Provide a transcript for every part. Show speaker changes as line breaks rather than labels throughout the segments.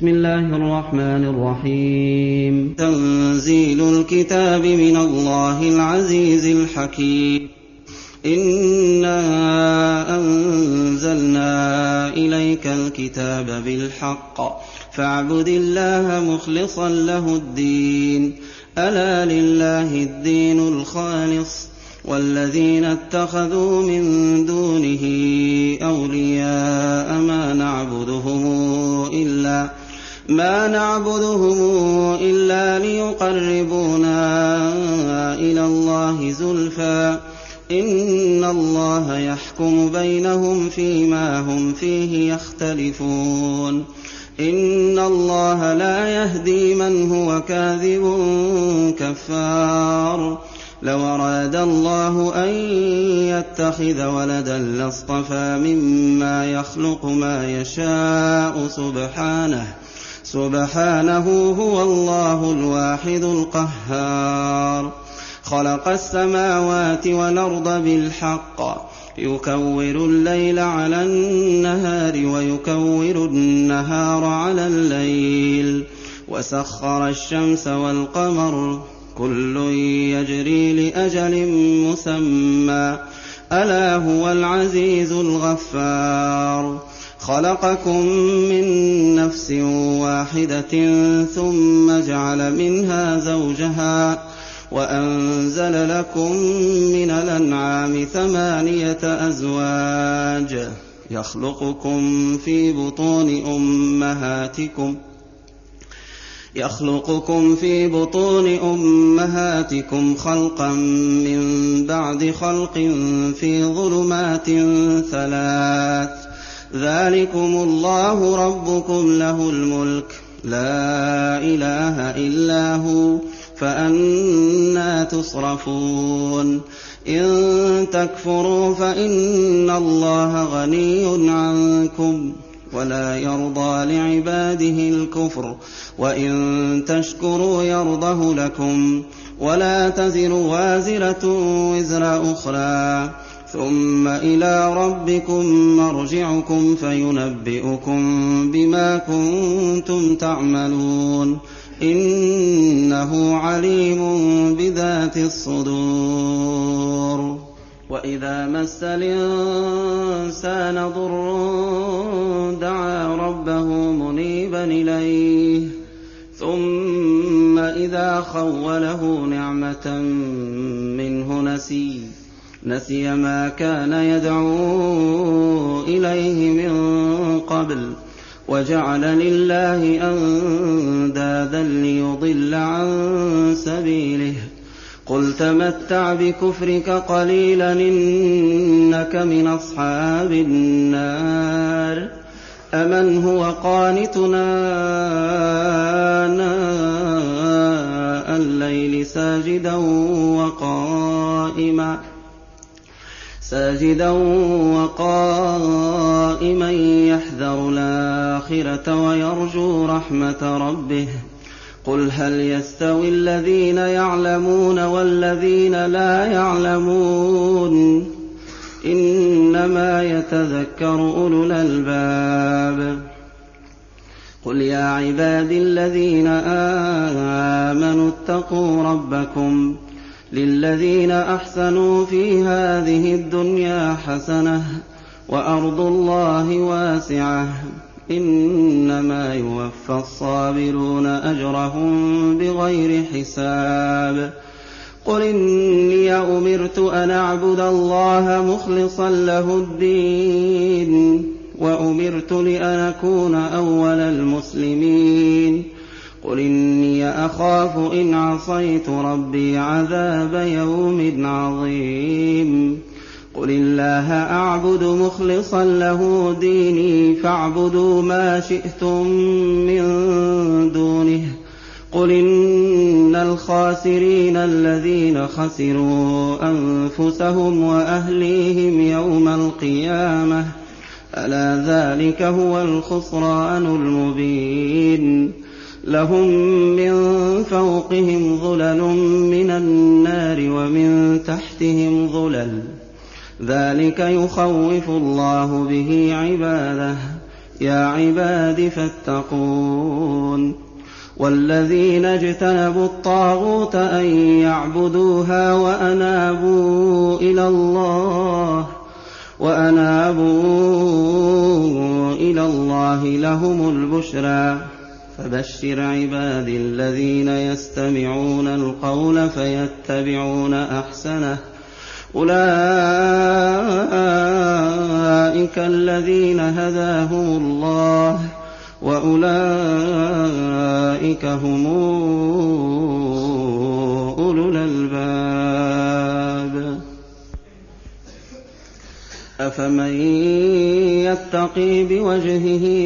بسم الله الرحمن الرحيم.
تنزيل الكتاب من الله العزيز الحكيم. إنا أنزلنا إليك الكتاب بالحق فاعبد الله مخلصا له الدين ألا لله الدين الخالص والذين اتخذوا من دونه أولياء ما نعبدهم إلا ليقربونا إلى الله زلفى إن الله يحكم بينهم فيما هم فيه يختلفون إن الله لا يهدي من هو كاذب كفار لو أراد الله أن يتخذ ولدا لاصطفى مما يخلق ما يشاء سبحانه هو الله الواحد القهار خلق السماوات والأرض بالحق يكور الليل على النهار ويكور النهار على الليل وسخر الشمس والقمر كل يجري لأجل مسمى ألا هو العزيز الغفار خلقكم من نفس واحدة ثم جعل منها زوجها وأنزل لكم من الأنعام 8 أزواج يخلقكم في بطون أمهاتكم خلقا من بعد خلق في ظلمات 3 ذلكم الله ربكم له الملك لا إله إلا هو فأنى تصرفون إن تكفروا فإن الله غني عنكم ولا يرضى لعباده الكفر وإن تشكروا يرضه لكم ولا تزر وازرة وزر أخرى ثم إلى ربكم مرجعكم فينبئكم بما كنتم تعملون إنه عليم بذات الصدور وإذا مس الإنسان ضر دعا ربه منيبا إليه ثم إذا خوله نعمة منه نسي ما كان يدعو إليه من قبل وجعل لله أندادا ليضل عن سبيله قل تمتع بكفرك قليلا إنك من أصحاب النار أمن هو قانتنا آناء الليل ساجدا وقائما يحذر الآخرة ويرجو رحمة ربه قل هل يستوي الذين يعلمون والذين لا يعلمون إنما يتذكر أولو الألباب قل يا عبادي الذين آمنوا اتقوا ربكم للذين أحسنوا في هذه الدنيا حسنة وأرض الله واسعة إنما يوفى الصابرون أجرهم بغير حساب قل إني أمرت أن أعبد الله مخلصا له الدين وأمرت لأن أكون أول المسلمين قل إني أخاف إن عصيت ربي عذاب يوم عظيم قل الله أعبد مخلصا له ديني فاعبدوا ما شئتم من دونه قل إن الخاسرين الذين خسروا أنفسهم وأهليهم يوم القيامة ألا ذلك هو الخسران المبين لهم من فوقهم ظلل من النار ومن تحتهم ظلل ذلك يخوف الله به عباده يَا عِبَادِ فَاتَّقُونِ وَالَّذِينَ اجْتَنَبُوا الطَّاغُوتَ أَن يَعْبُدُوهَا وَأَنَابُوا إِلَى اللَّهِ لَهُمُ الْبُشْرَىٰ فَبَشِّرْ عِبَادِي الَّذِينَ يَسْتَمِعُونَ الْقَوْلَ فَيَتَّبِعُونَ أَحْسَنَهُ أُولَٰئِكَ الَّذِينَ هَدَاهُمُ اللَّهُ وَأُولَٰئِكَ هُمْ أُولُو الْأَلْبَابِ أَفَمَن يَتَّقِي بِوَجْهِهِ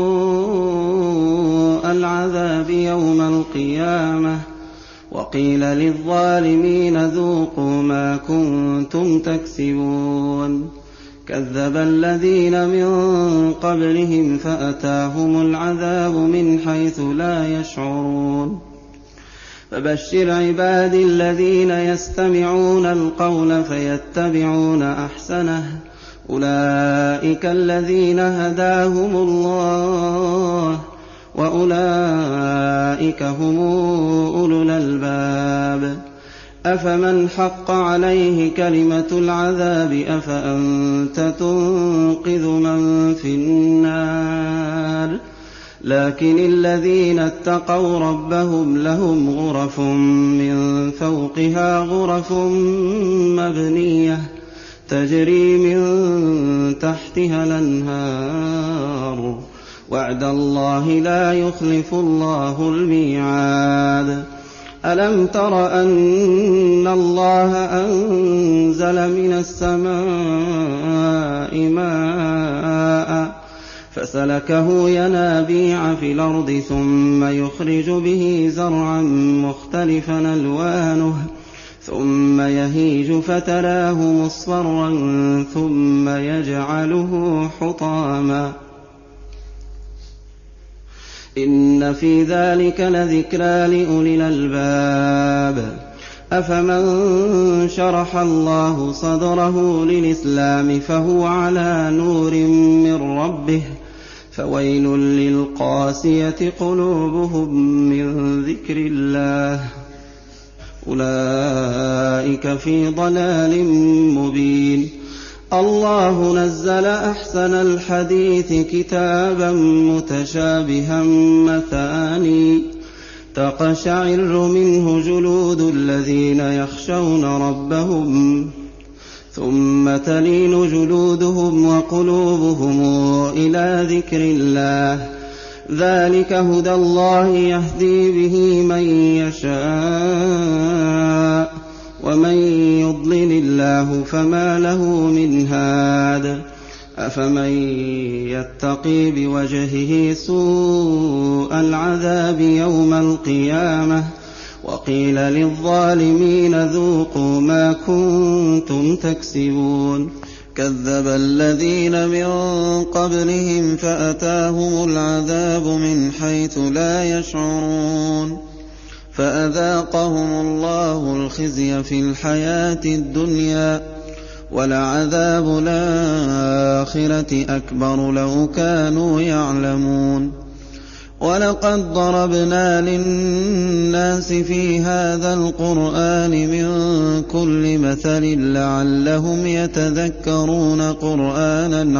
سُوءَ الْعَذَابِ يَوْمَ الْقِيَامَةِ وَقِيلَ لِلظَّالِمِينَ ذُوقُوا مَا كُنتُمْ تَكْسِبُونَ كَذَّبَ الَّذِينَ مِن قَبْلِهِمْ فَأَتَاهُمُ الْعَذَابُ مِنْ حَيْثُ لَا يَشْعُرُونَ فَبَشِّرْ عِبَادِي الَّذِينَ يَسْتَمِعُونَ الْقَوْلَ فَيَتَّبِعُونَ أَحْسَنَهُ أُولَٰئِكَ الَّذِينَ هَدَاهُمُ اللَّهُ وَأُولَٰئِكَ هُمْ أُولُو الْأَلْبَابِ أَفَمَنْ حَقَّ عَلَيْهِ كَلِمَةُ الْعَذَابِ أَفَأَنتَ تُنقِذُ مَن فِي النَّارِ لَٰكِنِ الَّذِينَ اتَّقَوْا رَبَّهُمْ لَهُمْ غُرَفٌ مِّن فَوْقِهَا غُرَفٌ مَّبْنِيَّةٌ تَجْرِي مِن تَحْتِهَا الْأَنْهَارُ وَعْدَ اللَّهِ لَا يُخْلِفُ اللَّهُ الْمِيعَادَ أَلَمْ تَرَ أَنَّ اللَّهَ أَنزَلَ مِنَ السَّمَاءِ مَاءً فَسَلَكَهُ يَنَابِيعَ فِي الْأَرْضِ ثُمَّ يُخْرِجُ بِهِ زَرْعًا مُّخْتَلِفًا أَلْوَانُهُ ثُمَّ يَهِيجُ فَتَرَاهُ مُصْفَرًّا ثُمَّ يَجْعَلُهُ حُطَامًا إِنَّ فِي ذَٰلِكَ لَذِكْرَىٰ لِأُولِي الْأَلْبَابِ أَفَمَن شَرَحَ اللَّهُ صَدْرَهُ لِلْإِسْلَامِ فَهُوَ عَلَىٰ نُورٍ مِّن رَّبِّهِ فَوَيْلٌ لِّلْقَاسِيَةِ قُلُوبُهُم مِّن ذِكْرِ اللَّهِ أُولَٰئِكَ فِي ضَلَالٍ مُّبِينٍ اللَّهُ نَزَّلَ أَحْسَنَ الْحَدِيثِ كِتَابًا مُّتَشَابِهًا مَّثَانِيَ تَقْشَعِرُّ مِنْهُ جُلُودُ الَّذِينَ يَخْشَوْنَ رَبَّهُمْ ثُمَّ تَلِينُ جُلُودُهُمْ وَقُلُوبُهُمْ إِلَىٰ ذِكْرِ اللَّهِ ذَٰلِكَ هُدَى اللَّهِ يَهْدِي بِهِ مَن يَشَاءُ وَمَن يُضْلِلِ اللَّهُ فَمَا لَهُ مِنْ هَادٍ أَفَمَن يَتَّقِي بِوَجْهِهِ سُوءَ الْعَذَابِ يَوْمَ الْقِيَامَةِ وَقِيلَ لِلظَّالِمِينَ ذُوقُوا مَا كُنتُمْ تَكْسِبُونَ كَذَّبَ الَّذِينَ مِن قَبْلِهِمْ فَأَتَاهُمُ الْعَذَابُ مِنْ حَيْثُ لَا يَشْعُرُونَ فَأَذَاقَهُمُ اللَّهُ الْخِزْيَ فِي الْحَيَاةِ الدُّنْيَا وَلَعَذَابُ الْآخِرَةِ أَكْبَرُ لَوْ كَانُوا يَعْلَمُونَ وَلَقَدْ ضَرَبْنَا لِلنَّاسِ فِي هَٰذَا الْقُرْآنِ مِن كُلِّ مَثَلٍ لَّعَلَّهُمْ يَتَذَكَّرُونَ قُرْآنًا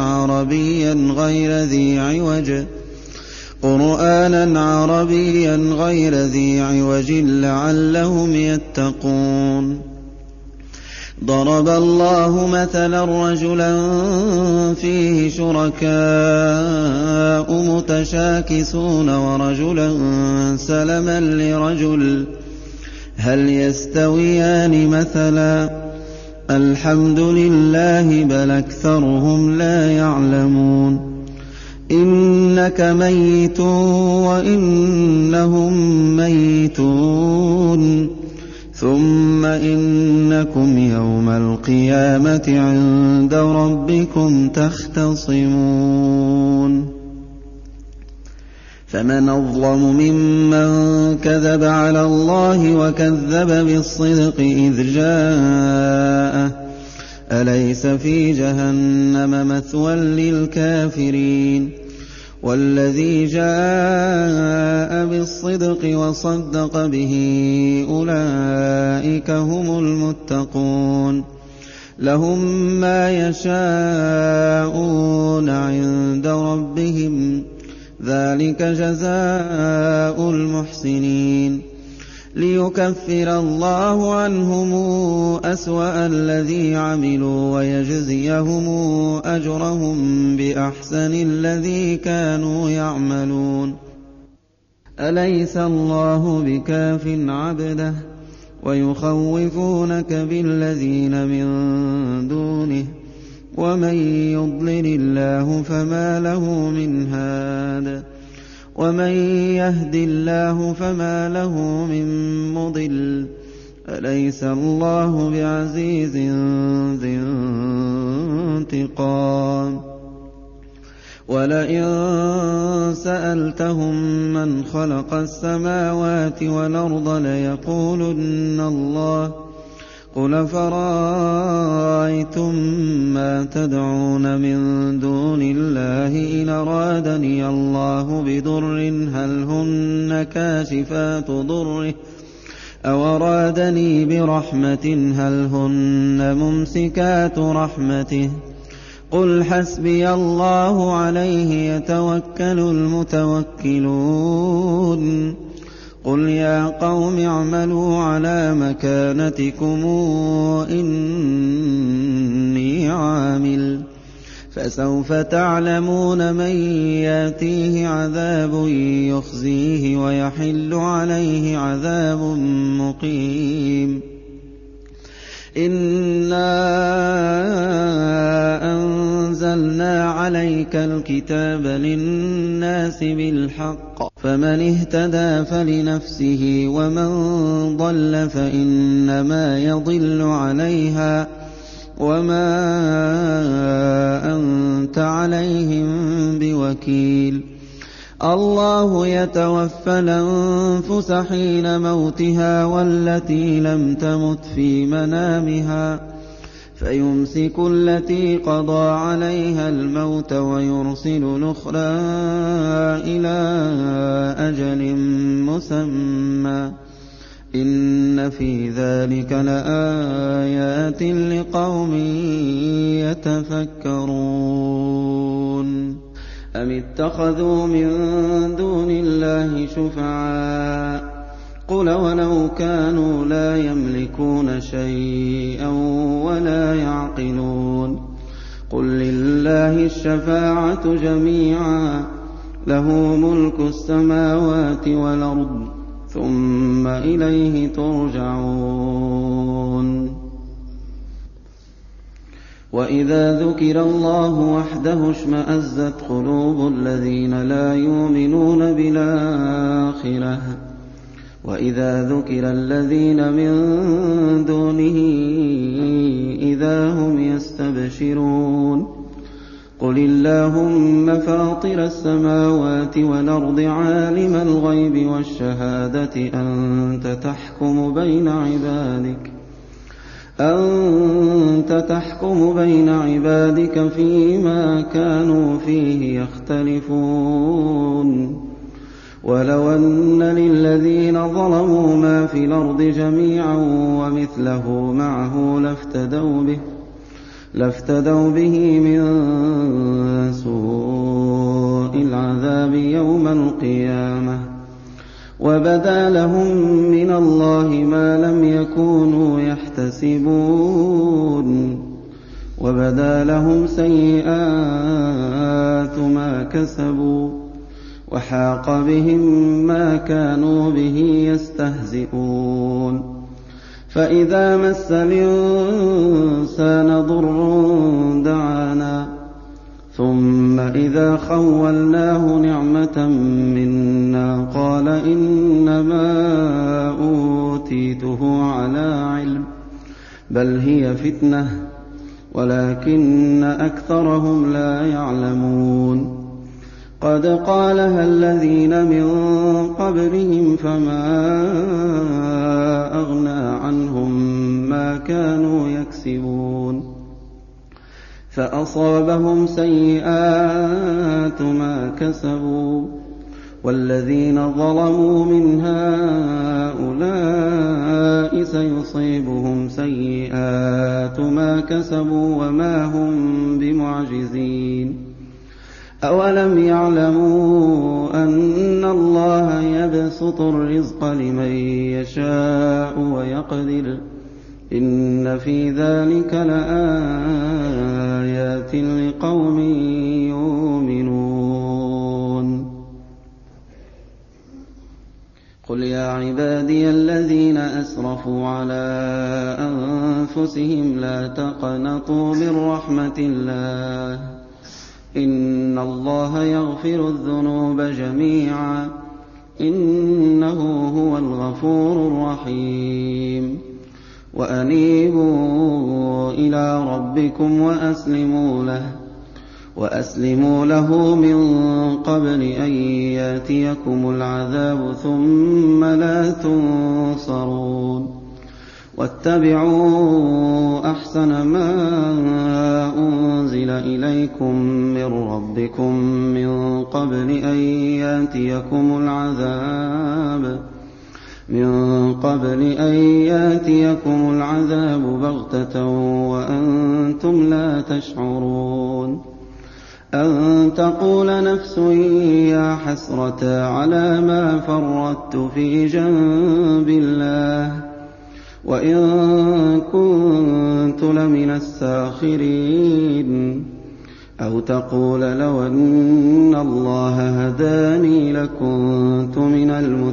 عَرَبِيًّا غَيْرَ ذِي عِوَجٍ لَّعَلَّهُمْ يَتَّقُونَ ضَرَبَ اللَّهُ مَثَلًا رَّجُلًا فِيهِ شُرَكَاءُ مُتَشَاكِسُونَ وَرَجُلًا سَلَمًا لِّرَجُلٍ هَلْ يَسْتَوِيَانِ مَثَلًا ۚ الْحَمْدُ لِلَّهِ بَلْ أَكْثَرُهُمْ لَا يَعْلَمُونَ إِنَّكَ مَيِّتٌ وَإِنَّهُم مَّيِّتُونَ ثُمَّ إِنَّكُمْ يَوْمَ الْقِيَامَةِ عِندَ رَبِّكُمْ تَخْتَصِمُونَ فَمَنْ أَظْلَمُ مِمَّن كَذَبَ عَلَى اللَّهِ وَكَذَّبَ بِالصِّدْقِ إِذْ جَاءَهُ أَلَيْسَ فِي جَهَنَّمَ مَثْوًى لِّلْكَافِرِينَ وَالَّذِي جَاءَ بِالصِّدْقِ وَصَدَّقَ بِهِ أُولَٰئِكَ هُمُ الْمُتَّقُونَ لَهُم مَّا يَشَاءُونَ عِندَ رَبِّهِمْ ۚ ذَٰلِكَ جَزَاءُ الْمُحْسِنِينَ لِيُكَفِّرَ اللَّهُ عَنْهُمْ أَسْوَأَ الَّذِي عَمِلُوا وَيَجْزِيَهُمْ أَجْرَهُم بِأَحْسَنِ الَّذِي كَانُوا يَعْمَلُونَ أَلَيْسَ اللَّهُ بِكَافٍ عَبْدَهُ وَيُخَوِّفُونَكَ بِالَّذِينَ مِن دُونِهِ ۚ وَمَن يُضْلِلِ اللَّهُ فَمَا لَهُ مِنْ هَادٍ وَمَن يَهْدِ اللَّهُ فَمَا لَهُ مِن مُّضِلٍّ أَلَيْسَ اللَّهُ بِعَزِيزٍ ذِي انتِقَامٍ وَلَئِن سَأَلْتَهُم مَّنْ خَلَقَ السَّمَاوَاتِ وَالْأَرْضَ لَيَقُولُنَّ اللَّهُ ۚ قُلْ فَرَأَيْتُم مَّا تَدْعُونَ مِن دُونِ اللَّهِ إِنْ أَرَادَنِيَ اللَّهُ بِضُرٍّ هَلْ هُنَّ كَاشِفَاتُ ضُرِّهِ أَوْ أَرَادَنِي بِرَحْمَةٍ هَلْ هُنَّ مُمْسِكَاتُ رَحْمَتِهِ ۚ قُلْ حَسْبِيَ اللَّهُ عَلَيْهِ يَتَوَكَّلُ الْمُتَوَكِّلُونَ قُلْ يَا قَوْمِ اعْمَلُوا عَلَىٰ مَكَانَتِكُمْ إِنِّي عَامِلٌ ۖ فَسَوْفَ تَعْلَمُونَ مَن يَأْتِيهِ عَذَابٌ يُخْزِيهِ وَيَحِلُّ عَلَيْهِ عَذَابٌ مُّقِيمٌ إِنَّا أَنزَلْنَا عَلَيْكَ الْكِتَابَ لِلنَّاسِ بِالْحَقِّ ۖ فَمَنِ اهْتَدَىٰ فَلِنَفْسِهِ وَمَن ضَلَّ فَإِنَّمَا يَضِلُّ عَلَيْهَا ۖ وَمَا أَنتَ عَلَيْهِم بِوَكِيلٍ اللَّهُ يَتَوَفَّى الْأَنفُسَ حِينَ مَوْتِهَا وَالَّتِي لَمْ تَمُتْ فِي مَنَامِهَا فَيُمْسِكُ الَّتِي قَضَىٰ عَلَيْهَا الْمَوْتَ وَيُرْسِلُ الْأُخْرَىٰ إِلَىٰ أَجَلٍ مُّسَمًّى ۚ إِنَّ فِي ذَٰلِكَ لَآيَاتٍ لِّقَوْمٍ يَتَفَكَّرُونَ أَمِ اتَّخَذُوا مِن دُونِ اللَّهِ شُفَعَاءَ ۚ قُلْ وَلَوْ كَانُوا لَا يَمْلِكُونَ شَيْئًا وَلَا يَعْقِلُونَ قُل لِّلَّهِ الشَّفَاعَةُ جَمِيعًا ۖ لَّهُ مُلْكُ السَّمَاوَاتِ وَالْأَرْضِ ۖ ثُمَّ إِلَيْهِ تُرْجَعُونَ وَإِذَا ذُكِرَ اللَّهُ وَحْدَهُ اشْمَأَزَّتْ قُلُوبُ الَّذِينَ لَا يُؤْمِنُونَ بِالْآخِرَةِ ۖ وَإِذَا ذُكِرَ الَّذِينَ مِن دُونِهِ إِذَا هُمْ يَسْتَبْشِرُونَ قُلِ اللَّهُمَّ فَاطِرَ السَّمَاوَاتِ وَالْأَرْضِ عَالِمَ الْغَيْبِ وَالشَّهَادَةِ أَنتَ تَحْكُمُ بَيْنَ عِبَادِكَ فِيمَا كَانُوا فِيهِ يَخْتَلِفُونَ وَلَوْ أَنَّ لِلَّذِينَ ظَلَمُوا مَا فِي الْأَرْضِ جَمِيعًا وَمِثْلَهُ مَعَهُ لَافْتَدَوْا بِهِ مِن سُوءِ الْعَذَابِ يَوْمَ الْقِيَامَةِ ۚ وَبَدَا لَهُم مِّنَ اللَّهِ مَا لَمْ يَكُونُوا يَحْتَسِبُونَ وَبَدَا لَهُمْ سَيِّئَاتُ مَا كَسَبُوا وَحَاقَ بِهِم مَّا كَانُوا بِهِ يَسْتَهْزِئُونَ فَإِذَا مَسَّ الْإِنسَانَ ضُرٌّ دَعَانَا ثُمَّ إِذَا خَوَّلْنَاهُ نِعْمَةً مِّنَّا قَالَ إِنَّمَا أُوتِيتُهُ عَلَىٰ عِلْمٍ ۚ بَلْ هِيَ فِتْنَةٌ وَلَٰكِنَّ أَكْثَرَهُمْ لَا يَعْلَمُونَ قَدْ قَالَهَا الَّذِينَ مِن قَبْلِهِمْ فَمَا أَغْنَىٰ عَنْهُم مَّا كَانُوا يَكْسِبُونَ فأصابهم سيئات ما كسبوا والذين ظلموا من هؤلاء سيصيبهم سيئات ما كسبوا وما هم بمعجزين أولم يعلموا أن الله يبسط الرزق لمن يشاء ويقدر إن في ذلك لآيات لقوم يؤمنون قل يا عبادي الذين أسرفوا على أنفسهم لا تقنطوا من رحمة الله إن الله يغفر الذنوب جميعا إنه هو الغفور الرحيم وأنيبوا إلى ربكم وأسلموا له من قبل أن يأتيكم العذاب ثم لا تنصرون واتبعوا أحسن ما أنزل إليكم من ربكم من قبل أن يأتيكم العذاب بغتة وأنتم لا تشعرون أن تقول نفس يا حسرة على ما فرطت في جنب الله وإن كنت لمن الساخرين أو تقول لو أن الله هداني لكنت من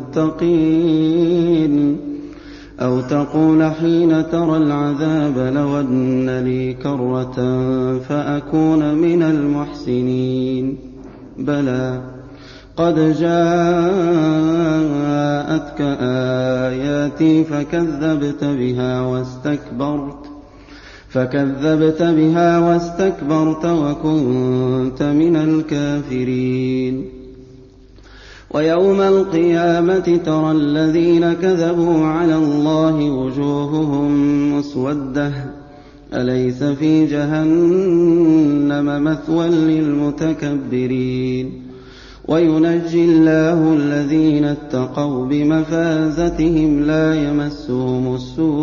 المتقين أو تقول حين ترى العذاب لو أن لي كرة فأكون من المحسنين بلى قد جاءتك آياتي فكذبت بها واستكبرت وكنت من الكافرين ويوم القيامة ترى الذين كذبوا على الله وجوههم مسودة أليس في جهنم مثوى للمتكبرين وينجي الله الذين اتقوا بمفازتهم لا يمسهم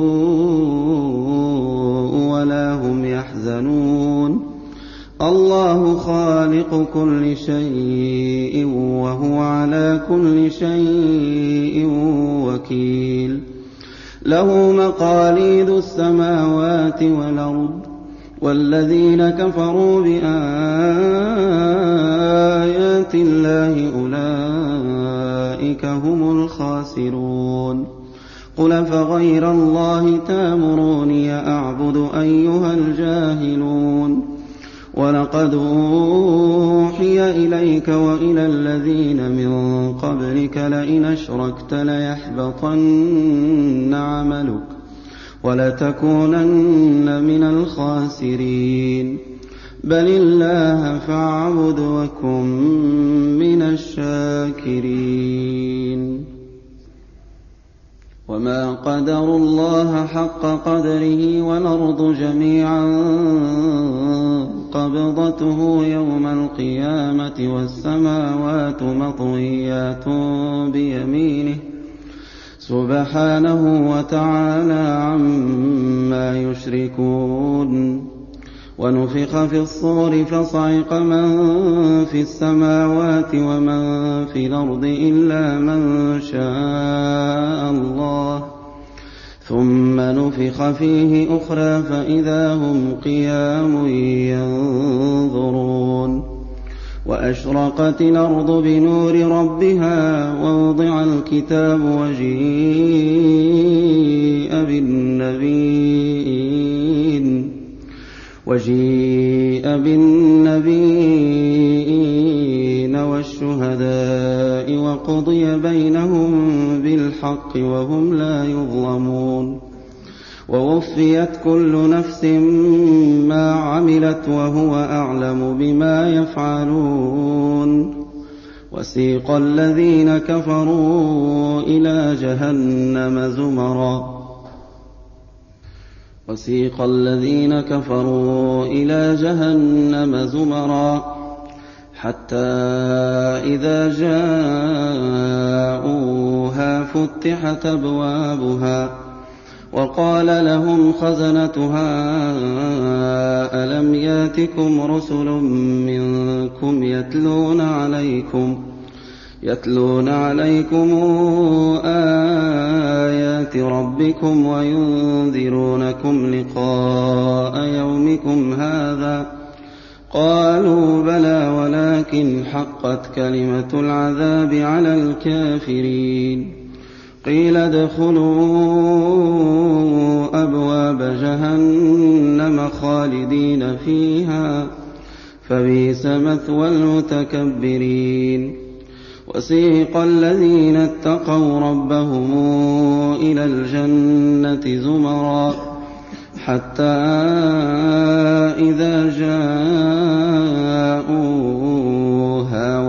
السوء ولا هم يحزنون الله خالق كل شيء وهو على كل شيء وكيل له مقاليد السماوات والأرض والذين كفروا بآيات الله أولئك هم الخاسرون قل فغير الله تأمروني أعبد أيها الجاهلون ولقد أوحي إليك وإلى الذين من قبلك لئن أشركت ليحبطن عملك ولتكونن من الخاسرين بل الله فاعبد وكن من الشاكرين وما قدروا الله حق قدره والأرض جميعا قبضته يوم القيامة والسماوات مطويات بيمينه سبحانه وتعالى عما يشركون ونفخ في الصور فصعق من في السماوات ومن في الأرض إلا من شاء الله ثم نفخ فيه أخرى فإذا هم قيام ينظرون وأشرقت الأرض بنور ربها ووضع الكتاب وجيء بالنبيين والشهداء وقضي بينهم بالحق وهم لا يظلمون ووفيت كل نفس ما عملت وهو أعلم بما يفعلون وسيق الذين كفروا إلى جهنم زمرا وسيق الذين كفروا إلى جهنم زمرا حتى إذا جاءوها فتحت أبوابها وقال لهم خزنتها ألم ياتكم رسل منكم يتلون عليكم آيات ربكم وينذرونكم لقاء يومكم هذا قالوا بلى ولكن حقت كلمة العذاب على الكافرين قيل ادخلوا أبواب جهنم خالدين فيها فبئس مثوى المتكبرين وسيق الذين اتقوا ربهم إلى الجنة زمرا حتى إذا جاءوها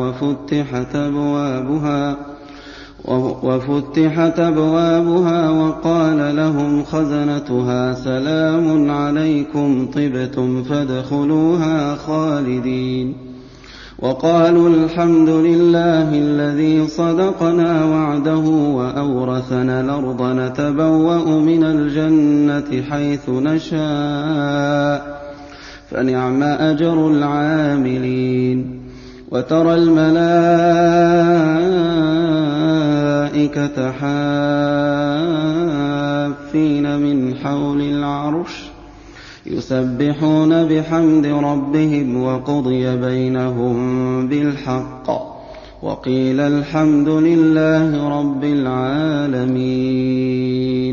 وفتحت أبوابها وقال لهم خزنتها سلام عليكم طبتم فادخلوها خالدين وقالوا الحمد لله الذي صدقنا وعده وأورثنا الأرض نتبوأ من الجنة حيث نشاء فنعم أجر العاملين وترى الملائكة حافين من حول العرش يسبحون بحمد ربهم وقضي بينهم بالحق وقيل الحمد لله رب العالمين.